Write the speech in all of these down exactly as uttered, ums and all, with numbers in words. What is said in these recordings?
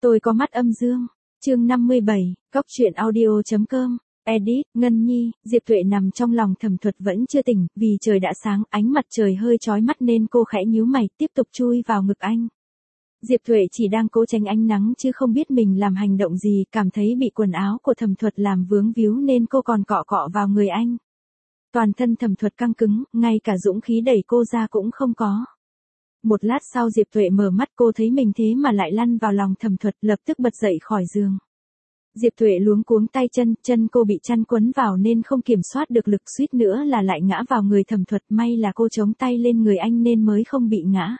Tôi có mắt âm dương. Chương năm mươi bảy, Góc truyện audio chấm com. Edit, Ngân Nhi, Diệp Tuệ nằm trong lòng Thẩm Thuật vẫn chưa tỉnh, vì trời đã sáng, ánh mặt trời hơi chói mắt nên cô khẽ nhíu mày, tiếp tục chui vào ngực anh. Diệp Tuệ chỉ đang cố tránh ánh nắng chứ không biết mình làm hành động gì, cảm thấy bị quần áo của Thẩm Thuật làm vướng víu nên cô còn cọ cọ vào người anh. Toàn thân Thẩm Thuật căng cứng, ngay cả dũng khí đẩy cô ra cũng không có. Một lát sau Diệp Tuệ mở mắt, cô thấy mình thế mà lại lăn vào lòng Thẩm Thuật, lập tức bật dậy khỏi giường. Diệp Tuệ luống cuống tay chân, chân cô bị chăn quấn vào nên không kiểm soát được lực, suýt nữa là lại ngã vào người Thẩm Thuật, may là cô chống tay lên người anh nên mới không bị ngã.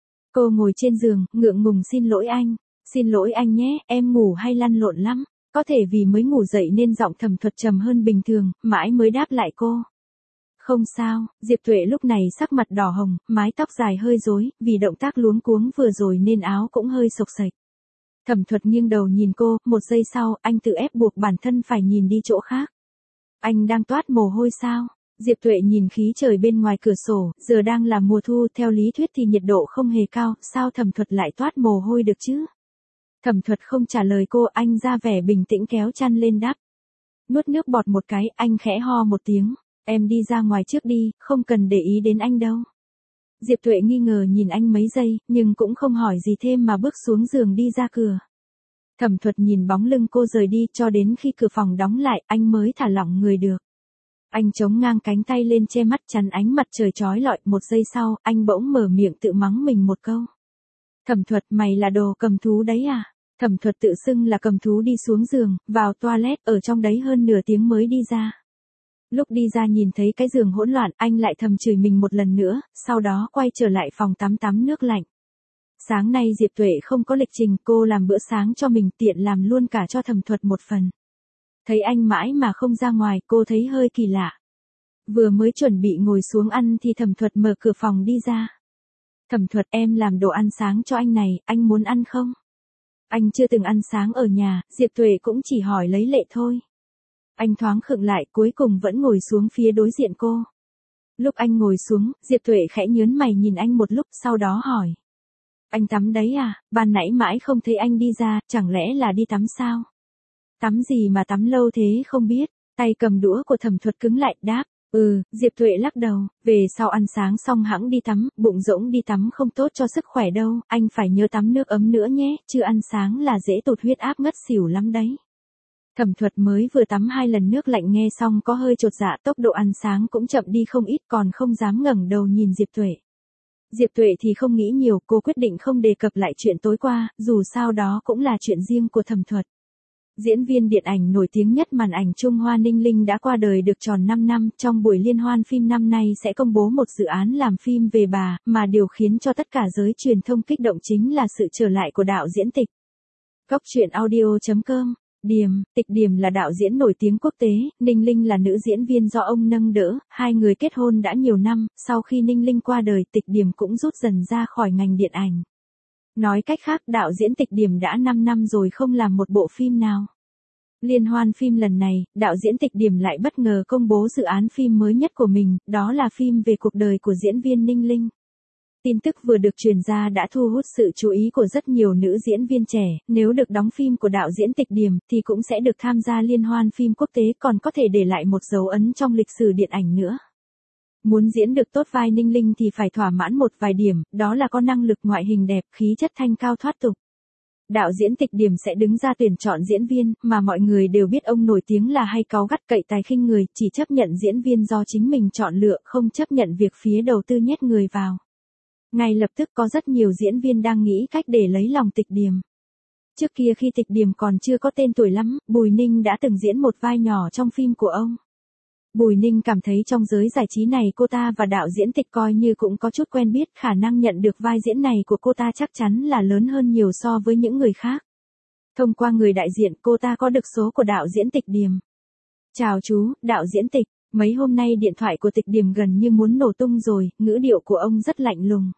Cô ngồi trên giường, ngượng ngùng xin lỗi anh, xin lỗi anh nhé, em ngủ hay lăn lộn lắm, có thể vì mới ngủ dậy nên giọng Thẩm Thuật trầm hơn bình thường, mãi mới đáp lại cô. Không sao, Diệp Tuệ lúc này sắc mặt đỏ hồng, mái tóc dài hơi rối, vì động tác luống cuống vừa rồi nên áo cũng hơi xộc xệch. Thẩm Thuật nghiêng đầu nhìn cô, một giây sau, anh tự ép buộc bản thân phải nhìn đi chỗ khác. Anh đang toát mồ hôi sao? Diệp Tuệ nhìn khí trời bên ngoài cửa sổ, giờ đang là mùa thu, theo lý thuyết thì nhiệt độ không hề cao, sao Thẩm Thuật lại toát mồ hôi được chứ? Thẩm Thuật không trả lời cô, anh ra vẻ bình tĩnh kéo chăn lên đắp. Nuốt nước bọt một cái, anh khẽ ho một tiếng. Em đi ra ngoài trước đi, không cần để ý đến anh đâu. Diệp Tuệ nghi ngờ nhìn anh mấy giây, nhưng cũng không hỏi gì thêm mà bước xuống giường đi ra cửa. Thẩm Thuật nhìn bóng lưng cô rời đi, cho đến khi cửa phòng đóng lại, anh mới thả lỏng người được. Anh chống ngang cánh tay lên che mắt chắn ánh mặt trời chói lọi, một giây sau, anh bỗng mở miệng tự mắng mình một câu. Thẩm Thuật, mày là đồ cầm thú đấy à? Thẩm Thuật tự xưng là cầm thú đi xuống giường, vào toilet, ở trong đấy hơn nửa tiếng mới đi ra. Lúc đi ra nhìn thấy cái giường hỗn loạn, anh lại thầm chửi mình một lần nữa, sau đó quay trở lại phòng tắm tắm nước lạnh. Sáng nay Diệp Tuệ không có lịch trình, cô làm bữa sáng cho mình, tiện làm luôn cả cho Thẩm Thuật một phần. Thấy anh mãi mà không ra ngoài, cô thấy hơi kỳ lạ. Vừa mới chuẩn bị ngồi xuống ăn thì Thẩm Thuật mở cửa phòng đi ra. Thẩm Thuật, em làm đồ ăn sáng cho anh này, anh muốn ăn không? Anh chưa từng ăn sáng ở nhà, Diệp Tuệ cũng chỉ hỏi lấy lệ thôi. Anh thoáng khựng lại, cuối cùng vẫn ngồi xuống phía đối diện cô. Lúc anh ngồi xuống, Diệp Tuệ khẽ nhớn mày nhìn anh một lúc, sau đó hỏi. Anh tắm đấy à, ban nãy mãi không thấy anh đi ra, chẳng lẽ là đi tắm sao? Tắm gì mà tắm lâu thế không biết, tay cầm đũa của Thẩm Thuật cứng lại, đáp. Ừ, Diệp Tuệ lắc đầu, về sau ăn sáng xong hẵng đi tắm, bụng rỗng đi tắm không tốt cho sức khỏe đâu, anh phải nhớ tắm nước ấm nữa nhé, chứ ăn sáng là dễ tụt huyết áp ngất xỉu lắm đấy. Thẩm Thuật mới vừa tắm hai lần nước lạnh nghe xong có hơi chột dạ, tốc độ ăn sáng cũng chậm đi không ít, còn không dám ngẩng đầu nhìn Diệp Tuệ. Diệp Tuệ thì không nghĩ nhiều, cô quyết định không đề cập lại chuyện tối qua, dù sao đó cũng là chuyện riêng của Thẩm Thuật. Diễn viên điện ảnh nổi tiếng nhất màn ảnh Trung Hoa Ninh Linh đã qua đời được tròn năm năm, trong buổi liên hoan phim năm nay sẽ công bố một dự án làm phim về bà, mà điều khiến cho tất cả giới truyền thông kích động chính là sự trở lại của đạo diễn Tịch. Góc truyện audio chấm com. Điềm, Tịch Điềm là đạo diễn nổi tiếng quốc tế, Ninh Linh là nữ diễn viên do ông nâng đỡ, hai người kết hôn đã nhiều năm, sau khi Ninh Linh qua đời, Tịch Điềm cũng rút dần ra khỏi ngành điện ảnh. Nói cách khác, đạo diễn Tịch Điềm đã năm năm rồi không làm một bộ phim nào. Liên hoan phim lần này, đạo diễn Tịch Điềm lại bất ngờ công bố dự án phim mới nhất của mình, đó là phim về cuộc đời của diễn viên Ninh Linh. Tin tức vừa được truyền ra đã thu hút sự chú ý của rất nhiều nữ diễn viên trẻ, nếu được đóng phim của đạo diễn Tịch Điềm thì cũng sẽ được tham gia liên hoan phim quốc tế, còn có thể để lại một dấu ấn trong lịch sử điện ảnh nữa. Muốn diễn được tốt vai Ninh Linh thì phải thỏa mãn một vài điểm, đó là có năng lực, ngoại hình đẹp, khí chất thanh cao thoát tục. Đạo diễn Tịch Điềm sẽ đứng ra tuyển chọn diễn viên, mà mọi người đều biết ông nổi tiếng là hay cáu gắt, cậy tài khinh người, chỉ chấp nhận diễn viên do chính mình chọn lựa, không chấp nhận việc phía đầu tư nhét người vào. Ngay lập tức có rất nhiều diễn viên đang nghĩ cách để lấy lòng Tịch Điềm. Trước kia khi Tịch Điềm còn chưa có tên tuổi lắm, Bùi Ninh đã từng diễn một vai nhỏ trong phim của ông. Bùi Ninh cảm thấy trong giới giải trí này cô ta và đạo diễn Tịch coi như cũng có chút quen biết, khả năng nhận được vai diễn này của cô ta chắc chắn là lớn hơn nhiều so với những người khác. Thông qua người đại diện, cô ta có được số của đạo diễn Tịch Điềm. Chào chú, đạo diễn Tịch, mấy hôm nay điện thoại của Tịch Điềm gần như muốn nổ tung rồi, ngữ điệu của ông rất lạnh lùng.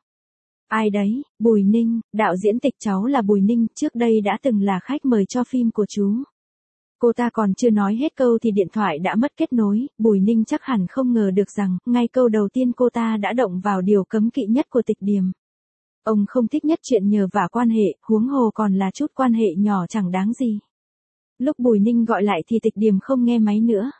Ai đấy, Bùi Ninh, đạo diễn Tịch, cháu là Bùi Ninh, trước đây đã từng là khách mời cho phim của chú. Cô ta còn chưa nói hết câu thì điện thoại đã mất kết nối, Bùi Ninh chắc hẳn không ngờ được rằng, ngay câu đầu tiên cô ta đã động vào điều cấm kỵ nhất của Tịch Điềm. Ông không thích nhất chuyện nhờ vả quan hệ, huống hồ còn là chút quan hệ nhỏ chẳng đáng gì. Lúc Bùi Ninh gọi lại thì Tịch Điềm không nghe máy nữa.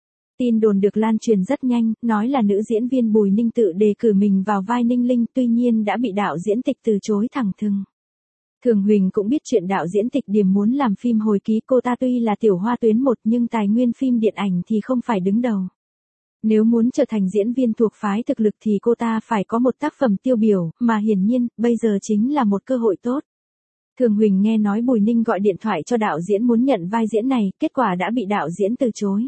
Tin đồn được lan truyền rất nhanh, nói là nữ diễn viên Bùi Ninh tự đề cử mình vào vai Ninh Linh, tuy nhiên đã bị đạo diễn Tịch từ chối thẳng thừng. Thường Huỳnh cũng biết chuyện đạo diễn Tịch Điềm muốn làm phim hồi ký, cô ta tuy là tiểu hoa tuyến một nhưng tài nguyên phim điện ảnh thì không phải đứng đầu. Nếu muốn trở thành diễn viên thuộc phái thực lực thì cô ta phải có một tác phẩm tiêu biểu, mà hiển nhiên, bây giờ chính là một cơ hội tốt. Thường Huỳnh nghe nói Bùi Ninh gọi điện thoại cho đạo diễn muốn nhận vai diễn này, kết quả đã bị đạo diễn từ chối.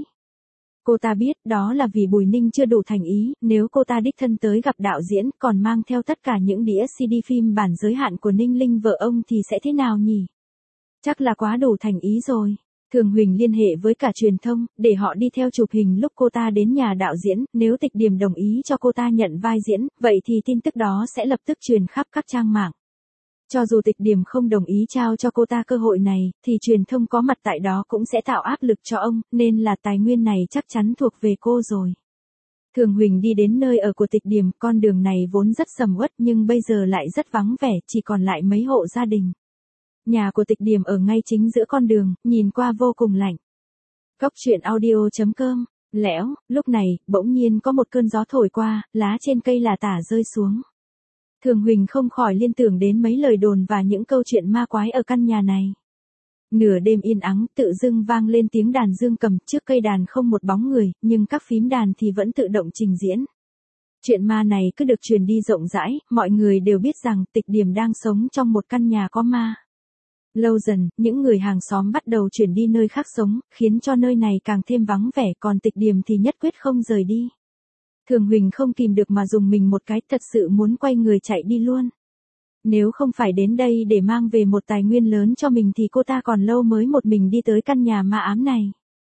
Cô ta biết đó là vì Bùi Ninh chưa đủ thành ý, nếu cô ta đích thân tới gặp đạo diễn còn mang theo tất cả những đĩa xê đê phim bản giới hạn của Ninh Linh vợ ông thì sẽ thế nào nhỉ? Chắc là quá đủ thành ý rồi. Thường Huỳnh liên hệ với cả truyền thông, để họ đi theo chụp hình lúc cô ta đến nhà đạo diễn, nếu Tịch Điềm đồng ý cho cô ta nhận vai diễn, vậy thì tin tức đó sẽ lập tức truyền khắp các trang mạng. Cho dù Tịch Điềm không đồng ý trao cho cô ta cơ hội này, thì truyền thông có mặt tại đó cũng sẽ tạo áp lực cho ông, nên là tài nguyên này chắc chắn thuộc về cô rồi. Thường Huỳnh đi đến nơi ở của Tịch Điềm, con đường này vốn rất sầm uất nhưng bây giờ lại rất vắng vẻ, chỉ còn lại mấy hộ gia đình. Nhà của Tịch Điềm ở ngay chính giữa con đường, nhìn qua vô cùng lạnh. Góc truyện audio chấm com, lẽo, lúc này, bỗng nhiên có một cơn gió thổi qua, lá trên cây là tả rơi xuống. Thường Huỳnh không khỏi liên tưởng đến mấy lời đồn và những câu chuyện ma quái ở căn nhà này. Nửa đêm yên ắng, tự dưng vang lên tiếng đàn dương cầm, trước cây đàn không một bóng người, nhưng các phím đàn thì vẫn tự động trình diễn. Chuyện ma này cứ được truyền đi rộng rãi, mọi người đều biết rằng Tịch Điềm đang sống trong một căn nhà có ma. Lâu dần, những người hàng xóm bắt đầu chuyển đi nơi khác sống, khiến cho nơi này càng thêm vắng vẻ, còn Tịch Điềm thì nhất quyết không rời đi. Thường Huỳnh không kìm được mà dùng mình một cái, thật sự muốn quay người chạy đi luôn. Nếu không phải đến đây để mang về một tài nguyên lớn cho mình thì cô ta còn lâu mới một mình đi tới căn nhà ma ám này.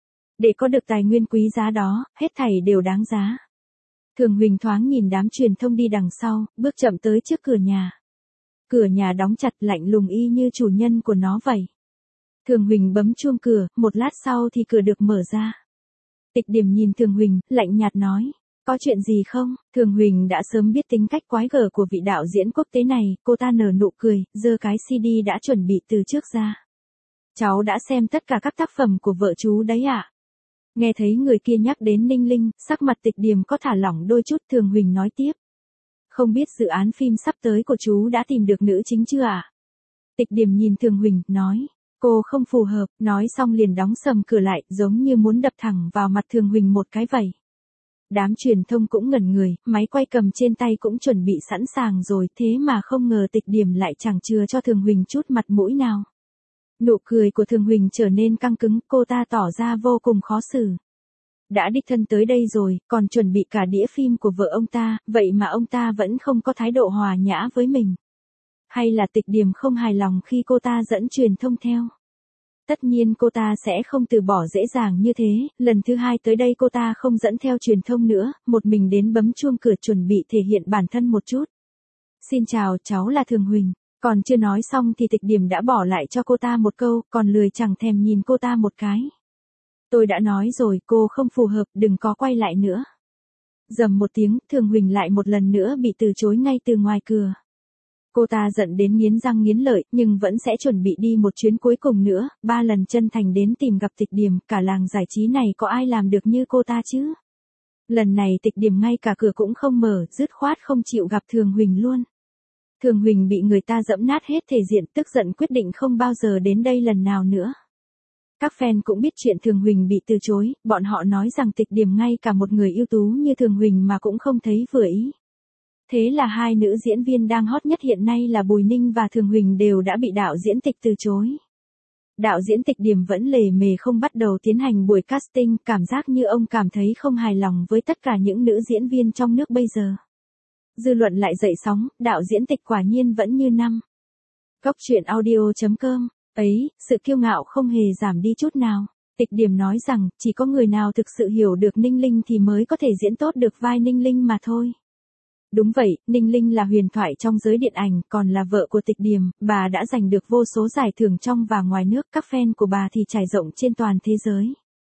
Để có được tài nguyên quý giá đó, hết thảy đều đáng giá. Thường Huỳnh thoáng nhìn đám truyền thông đi đằng sau, bước chậm tới trước cửa nhà. Cửa nhà đóng chặt, lạnh lùng y như chủ nhân của nó vậy. Thường Huỳnh bấm chuông cửa, một lát sau thì cửa được mở ra. Tịch Điềm nhìn Thường Huỳnh, lạnh nhạt nói. Có chuyện gì không? Thường Huỳnh đã sớm biết tính cách quái gở của vị đạo diễn quốc tế này, cô ta nở nụ cười, giơ cái xê đê đã chuẩn bị từ trước ra. Cháu đã xem tất cả các tác phẩm của vợ chú đấy ạ. À? Nghe thấy người kia nhắc đến Ninh Linh, sắc mặt Tịch Điềm có thả lỏng đôi chút. Thường Huỳnh nói tiếp. Không biết dự án phim sắp tới của chú đã tìm được nữ chính chưa ạ? À? Tịch Điềm nhìn Thường Huỳnh, nói. Cô không phù hợp, nói xong liền đóng sầm cửa lại, giống như muốn đập thẳng vào mặt Thường Huỳnh một cái vậy. Đám truyền thông cũng ngẩn người, máy quay cầm trên tay cũng chuẩn bị sẵn sàng rồi, thế mà không ngờ Tịch Điềm lại chẳng chừa cho Thường Huỳnh chút mặt mũi nào. Nụ cười của Thường Huỳnh trở nên căng cứng, cô ta tỏ ra vô cùng khó xử. Đã đích thân tới đây rồi, còn chuẩn bị cả đĩa phim của vợ ông ta, vậy mà ông ta vẫn không có thái độ hòa nhã với mình. Hay là Tịch Điềm không hài lòng khi cô ta dẫn truyền thông theo? Tất nhiên cô ta sẽ không từ bỏ dễ dàng như thế, lần thứ hai tới đây cô ta không dẫn theo truyền thông nữa, một mình đến bấm chuông cửa chuẩn bị thể hiện bản thân một chút. Xin chào, cháu là Thường Huỳnh. Còn chưa nói xong thì Tịch Điềm đã bỏ lại cho cô ta một câu, còn lười chẳng thèm nhìn cô ta một cái. Tôi đã nói rồi, cô không phù hợp, đừng có quay lại nữa. Dầm một tiếng, Thường Huỳnh lại một lần nữa bị từ chối ngay từ ngoài cửa. Cô ta giận đến nghiến răng nghiến lợi, nhưng vẫn sẽ chuẩn bị đi một chuyến cuối cùng nữa, ba lần chân thành đến tìm gặp Tịch Điềm, cả làng giải trí này có ai làm được như cô ta chứ? Lần này Tịch Điềm ngay cả cửa cũng không mở, dứt khoát không chịu gặp Thường Huỳnh luôn. Thường Huỳnh bị người ta dẫm nát hết thể diện, tức giận quyết định không bao giờ đến đây lần nào nữa. Các fan cũng biết chuyện Thường Huỳnh bị từ chối, bọn họ nói rằng Tịch Điềm ngay cả một người ưu tú như Thường Huỳnh mà cũng không thấy vừa ý. Thế là hai nữ diễn viên đang hot nhất hiện nay là Bùi Ninh và Thường Huỳnh đều đã bị đạo diễn Tịch từ chối. Đạo diễn Tịch Điềm vẫn lề mề không bắt đầu tiến hành buổi casting, cảm giác như ông cảm thấy không hài lòng với tất cả những nữ diễn viên trong nước bây giờ. Dư luận lại dậy sóng, đạo diễn Tịch quả nhiên vẫn như năm. Góc truyện audio chấm com, ấy, sự kiêu ngạo không hề giảm đi chút nào. Tịch Điềm nói rằng, chỉ có người nào thực sự hiểu được Ninh Linh thì mới có thể diễn tốt được vai Ninh Linh mà thôi. Đúng vậy, Ninh Linh là huyền thoại trong giới điện ảnh, còn là vợ của Tịch Điềm, bà đã giành được vô số giải thưởng trong và ngoài nước, các fan của bà thì trải rộng trên toàn thế giới.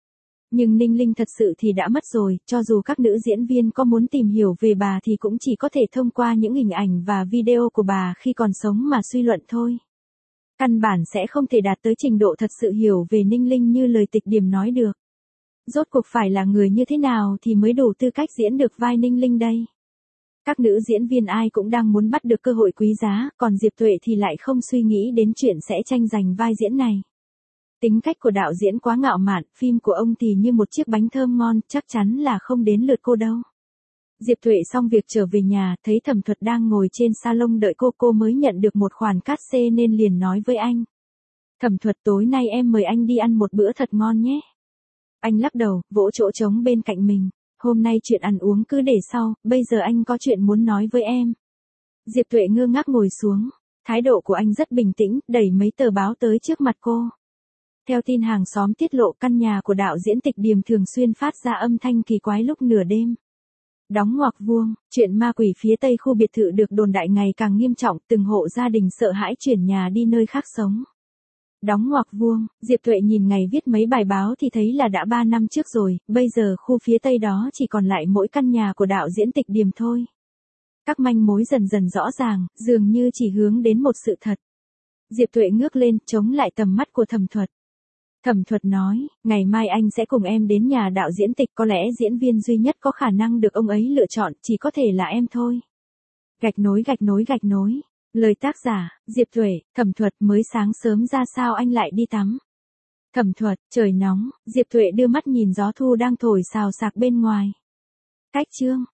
Nhưng Ninh Linh thật sự thì đã mất rồi, cho dù các nữ diễn viên có muốn tìm hiểu về bà thì cũng chỉ có thể thông qua những hình ảnh và video của bà khi còn sống mà suy luận thôi. Căn bản sẽ không thể đạt tới trình độ thật sự hiểu về Ninh Linh như lời Tịch Điềm nói được. Rốt cuộc phải là người như thế nào thì mới đủ tư cách diễn được vai Ninh Linh đây? Các nữ diễn viên ai cũng đang muốn bắt được cơ hội quý giá, còn Diệp Tuệ thì lại không suy nghĩ đến chuyện sẽ tranh giành vai diễn này. Tính cách của đạo diễn quá ngạo mạn, phim của ông thì như một chiếc bánh thơm ngon, chắc chắn là không đến lượt cô đâu. Diệp Tuệ xong việc trở về nhà, thấy Thẩm Thuật đang ngồi trên salon đợi cô, cô mới nhận được một khoản cát xê nên liền nói với anh. Thẩm Thuật, tối nay em mời anh đi ăn một bữa thật ngon nhé. Anh lắc đầu, vỗ chỗ trống bên cạnh mình. Hôm nay chuyện ăn uống cứ để sau, bây giờ anh có chuyện muốn nói với em. Diệp Tuệ ngơ ngác ngồi xuống. Thái độ của anh rất bình tĩnh, đẩy mấy tờ báo tới trước mặt cô. Theo tin hàng xóm tiết lộ, căn nhà của đạo diễn Tịch Điềm thường xuyên phát ra âm thanh kỳ quái lúc nửa đêm. Đóng ngoặc vuông, chuyện ma quỷ phía tây khu biệt thự được đồn đại ngày càng nghiêm trọng, từng hộ gia đình sợ hãi chuyển nhà đi nơi khác sống. Đóng ngoặc vuông, Diệp Tuệ nhìn ngày viết mấy bài báo thì thấy là đã ba năm trước rồi, bây giờ khu phía tây đó chỉ còn lại mỗi căn nhà của đạo diễn Tịch Điềm thôi. Các manh mối dần dần rõ ràng, dường như chỉ hướng đến một sự thật. Diệp Tuệ ngước lên, chống lại tầm mắt của Thẩm Thuật. Thẩm Thuật nói, ngày mai anh sẽ cùng em đến nhà đạo diễn Tịch, có lẽ diễn viên duy nhất có khả năng được ông ấy lựa chọn, chỉ có thể là em thôi. Gạch nối gạch nối gạch nối. Lời tác giả, Diệp Tuệ. Thẩm Thuật, mới sáng sớm ra sao anh lại đi tắm? Thẩm Thuật, trời nóng. Diệp Tuệ đưa mắt nhìn gió thu đang thổi xào xạc bên ngoài. Cách chương.